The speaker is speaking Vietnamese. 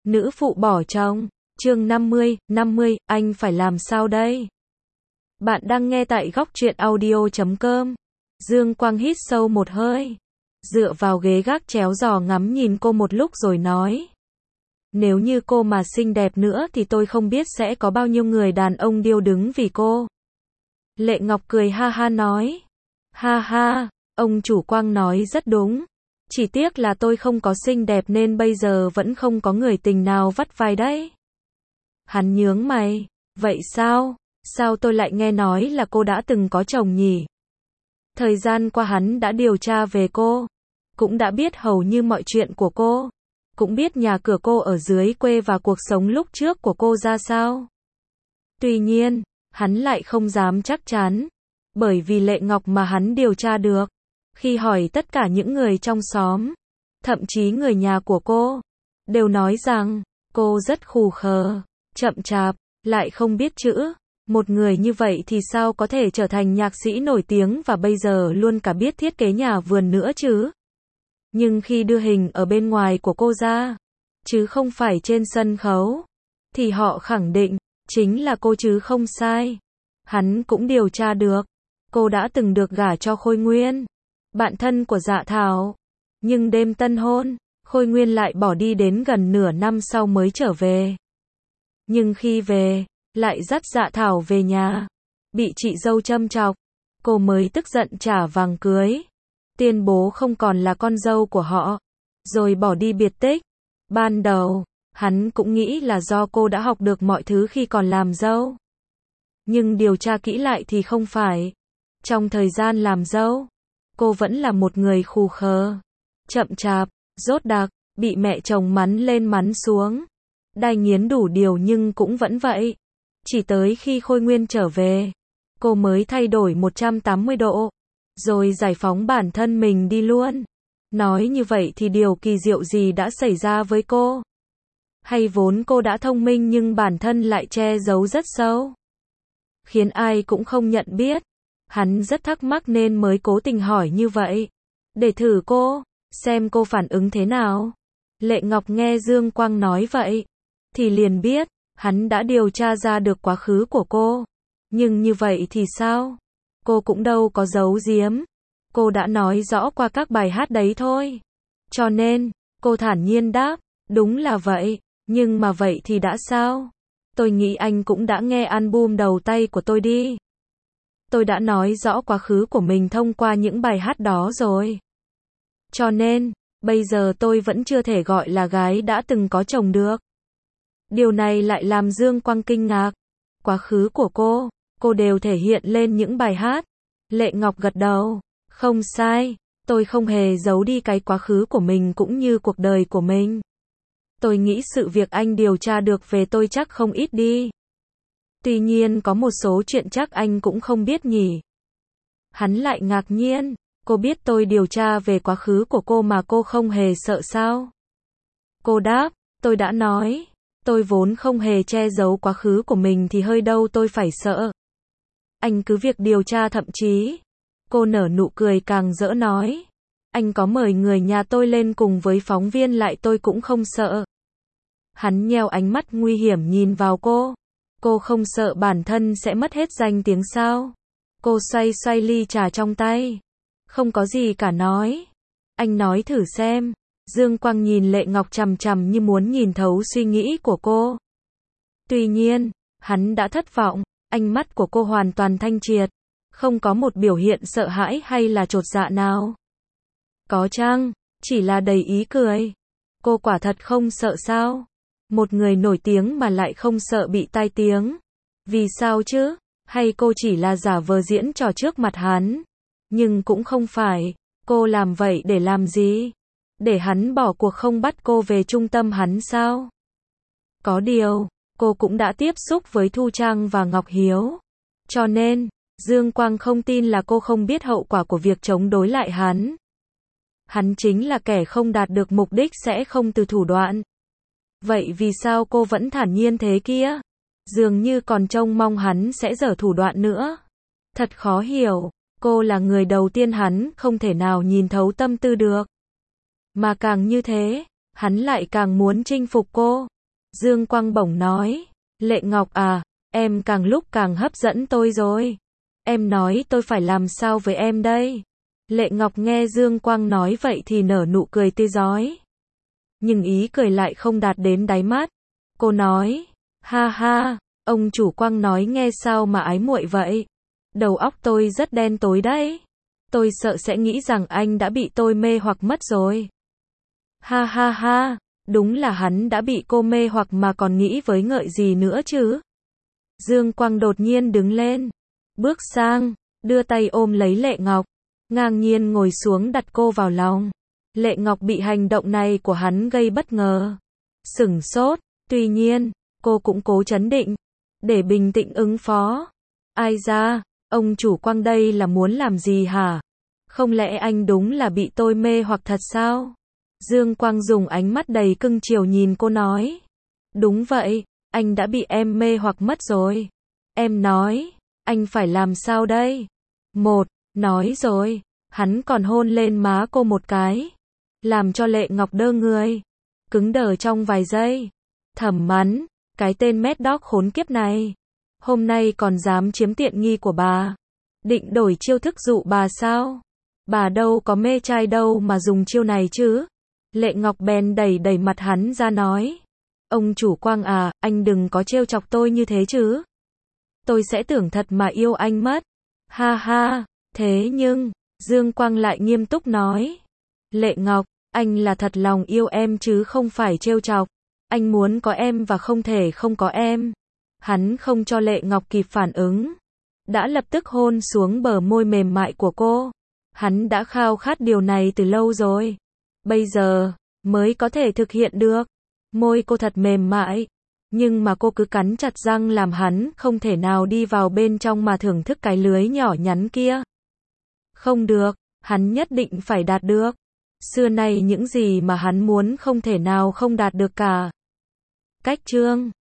Nữ phụ bỏ chồng. Chương 50, anh phải làm sao đây? Bạn đang nghe tại góc truyện audio.com. Dương Quang hít sâu một hơi, dựa vào ghế gác chéo giò ngắm nhìn cô một lúc rồi nói. Nếu như cô mà xinh đẹp nữa thì tôi không biết sẽ có bao nhiêu người đàn ông điêu đứng vì cô. Lệ Ngọc cười ha ha nói. Ha ha, ông chủ Quang nói rất đúng. Chỉ tiếc là tôi không có xinh đẹp nên bây giờ vẫn không có người tình nào vắt vai đấy. Hắn nhướng mày. Vậy sao? Sao tôi lại nghe nói là cô đã từng có chồng nhỉ? Thời gian qua hắn đã điều tra về cô, cũng đã biết hầu như mọi chuyện của cô, cũng biết nhà cửa cô ở dưới quê và cuộc sống lúc trước của cô ra sao. Tuy nhiên, hắn lại không dám chắc chắn, bởi vì Lệ Ngọc mà hắn điều tra được, khi hỏi tất cả những người trong xóm, thậm chí người nhà của cô, đều nói rằng, cô rất khù khờ, chậm chạp, lại không biết chữ. Một người như vậy thì sao có thể trở thành nhạc sĩ nổi tiếng và bây giờ luôn cả biết thiết kế nhà vườn nữa chứ? Nhưng khi đưa hình ở bên ngoài của cô ra, chứ không phải trên sân khấu, thì họ khẳng định, chính là cô chứ không sai. Hắn cũng điều tra được, cô đã từng được gả cho Khôi Nguyên, bạn thân của Dạ Thảo. Nhưng đêm tân hôn, Khôi Nguyên lại bỏ đi đến gần nửa năm sau mới trở về. Nhưng khi về, lại dắt Dạ Thảo về nhà, bị chị dâu châm chọc, cô mới tức giận trả vàng cưới, tuyên bố không còn là con dâu của họ, rồi bỏ đi biệt tích. Ban đầu, hắn cũng nghĩ là do cô đã học được mọi thứ khi còn làm dâu. Nhưng điều tra kỹ lại thì không phải. Trong thời gian làm dâu, cô vẫn là một người khù khờ, chậm chạp, dốt đặc, bị mẹ chồng mắng lên mắng xuống, đai nghiến đủ điều nhưng cũng vẫn vậy. Chỉ tới khi Khôi Nguyên trở về, cô mới thay đổi 180 độ, rồi giải phóng bản thân mình đi luôn. Nói như vậy thì điều kỳ diệu gì đã xảy ra với cô? Hay vốn cô đã thông minh nhưng bản thân lại che giấu rất sâu, khiến ai cũng không nhận biết? Hắn rất thắc mắc nên mới cố tình hỏi như vậy, để thử cô, xem cô phản ứng thế nào. Lệ Ngọc nghe Dương Quang nói vậy, thì liền biết, hắn đã điều tra ra được quá khứ của cô. Nhưng như vậy thì sao? Cô cũng đâu có giấu giếm. Cô đã nói rõ qua các bài hát đấy thôi. Cho nên, cô thản nhiên đáp, đúng là vậy, nhưng mà vậy thì đã sao? Tôi nghĩ anh cũng đã nghe album đầu tay của tôi đi. Tôi đã nói rõ quá khứ của mình thông qua những bài hát đó rồi. Cho nên, bây giờ tôi vẫn chưa thể gọi là gái đã từng có chồng được. Điều này lại làm Dương Quang kinh ngạc. Quá khứ của cô đều thể hiện lên những bài hát. Lệ Ngọc gật đầu, không sai, tôi không hề giấu đi cái quá khứ của mình cũng như cuộc đời của mình. Tôi nghĩ sự việc anh điều tra được về tôi chắc không ít đi. Tuy nhiên có một số chuyện chắc anh cũng không biết nhỉ. Hắn lại ngạc nhiên, cô biết tôi điều tra về quá khứ của cô mà cô không hề sợ sao? Cô đáp, tôi đã nói. Tôi vốn không hề che giấu quá khứ của mình thì hơi đâu tôi phải sợ. Anh cứ việc điều tra thậm chí. Cô nở nụ cười càng rỡ nói. Anh có mời người nhà tôi lên cùng với phóng viên lại tôi cũng không sợ. Hắn nheo ánh mắt nguy hiểm nhìn vào cô. Cô không sợ bản thân sẽ mất hết danh tiếng sao? Cô xoay xoay ly trà trong tay. Không có gì cả nói. Anh nói thử xem. Dương Quang nhìn Lệ Ngọc chằm chằm như muốn nhìn thấu suy nghĩ của cô. Tuy nhiên, hắn đã thất vọng, ánh mắt của cô hoàn toàn thanh triệt, không có một biểu hiện sợ hãi hay là chột dạ nào. Có chăng, chỉ là đầy ý cười. Cô quả thật không sợ sao? Một người nổi tiếng mà lại không sợ bị tai tiếng. Vì sao chứ? Hay cô chỉ là giả vờ diễn trò trước mặt hắn? Nhưng cũng không phải, cô làm vậy để làm gì? Để hắn bỏ cuộc không bắt cô về trung tâm hắn sao? Có điều, cô cũng đã tiếp xúc với Thu Trang và Ngọc Hiếu. Cho nên, Dương Quang không tin là cô không biết hậu quả của việc chống đối lại hắn. Hắn chính là kẻ không đạt được mục đích sẽ không từ thủ đoạn. Vậy vì sao cô vẫn thản nhiên thế kia? Dường như còn trông mong hắn sẽ giở thủ đoạn nữa. Thật khó hiểu, cô là người đầu tiên hắn không thể nào nhìn thấu tâm tư được. Mà càng như thế, hắn lại càng muốn chinh phục cô. Dương Quang bỗng nói, Lệ Ngọc à, em càng lúc càng hấp dẫn tôi rồi. Em nói tôi phải làm sao với em đây? Lệ Ngọc nghe Dương Quang nói vậy thì nở nụ cười tươi rói. Nhưng ý cười lại không đạt đến đáy mắt. Cô nói, ha ha, ông chủ Quang nói nghe sao mà ái muội vậy? Đầu óc tôi rất đen tối đấy. Tôi sợ sẽ nghĩ rằng anh đã bị tôi mê hoặc mất rồi. Ha ha ha, đúng là hắn đã bị cô mê hoặc mà còn nghĩ với ngợi gì nữa chứ? Dương Quang đột nhiên đứng lên, bước sang, đưa tay ôm lấy Lệ Ngọc, ngang nhiên ngồi xuống đặt cô vào lòng. Lệ Ngọc bị hành động này của hắn gây bất ngờ, sửng sốt, tuy nhiên, cô cũng cố trấn định, để bình tĩnh ứng phó. Ai da, ông chủ Quang đây là muốn làm gì hả? Không lẽ anh đúng là bị tôi mê hoặc thật sao? Dương Quang dùng ánh mắt đầy cưng chiều nhìn cô nói. Đúng vậy, anh đã bị em mê hoặc mất rồi. Em nói, anh phải làm sao đây? Nói rồi, hắn còn hôn lên má cô một cái, làm cho Lệ Ngọc đơ người, cứng đờ trong vài giây. Thẩm Mắn, cái tên mét đóc khốn kiếp này, hôm nay còn dám chiếm tiện nghi của bà. Định đổi chiêu thức dụ bà sao? Bà đâu có mê trai đâu mà dùng chiêu này chứ? Lệ Ngọc bèn đẩy mặt hắn ra nói. Ông chủ Quang à, anh đừng có trêu chọc tôi như thế chứ. Tôi sẽ tưởng thật mà yêu anh mất. Ha ha, thế nhưng, Dương Quang lại nghiêm túc nói. Lệ Ngọc, anh là thật lòng yêu em chứ không phải trêu chọc. Anh muốn có em và không thể không có em. Hắn không cho Lệ Ngọc kịp phản ứng, đã lập tức hôn xuống bờ môi mềm mại của cô. Hắn đã khao khát điều này từ lâu rồi. Bây giờ, mới có thể thực hiện được. Môi cô thật mềm mại, nhưng mà cô cứ cắn chặt răng làm hắn không thể nào đi vào bên trong mà thưởng thức cái lưới nhỏ nhắn kia. Không được, hắn nhất định phải đạt được. Xưa nay những gì mà hắn muốn không thể nào không đạt được cả. Cách chương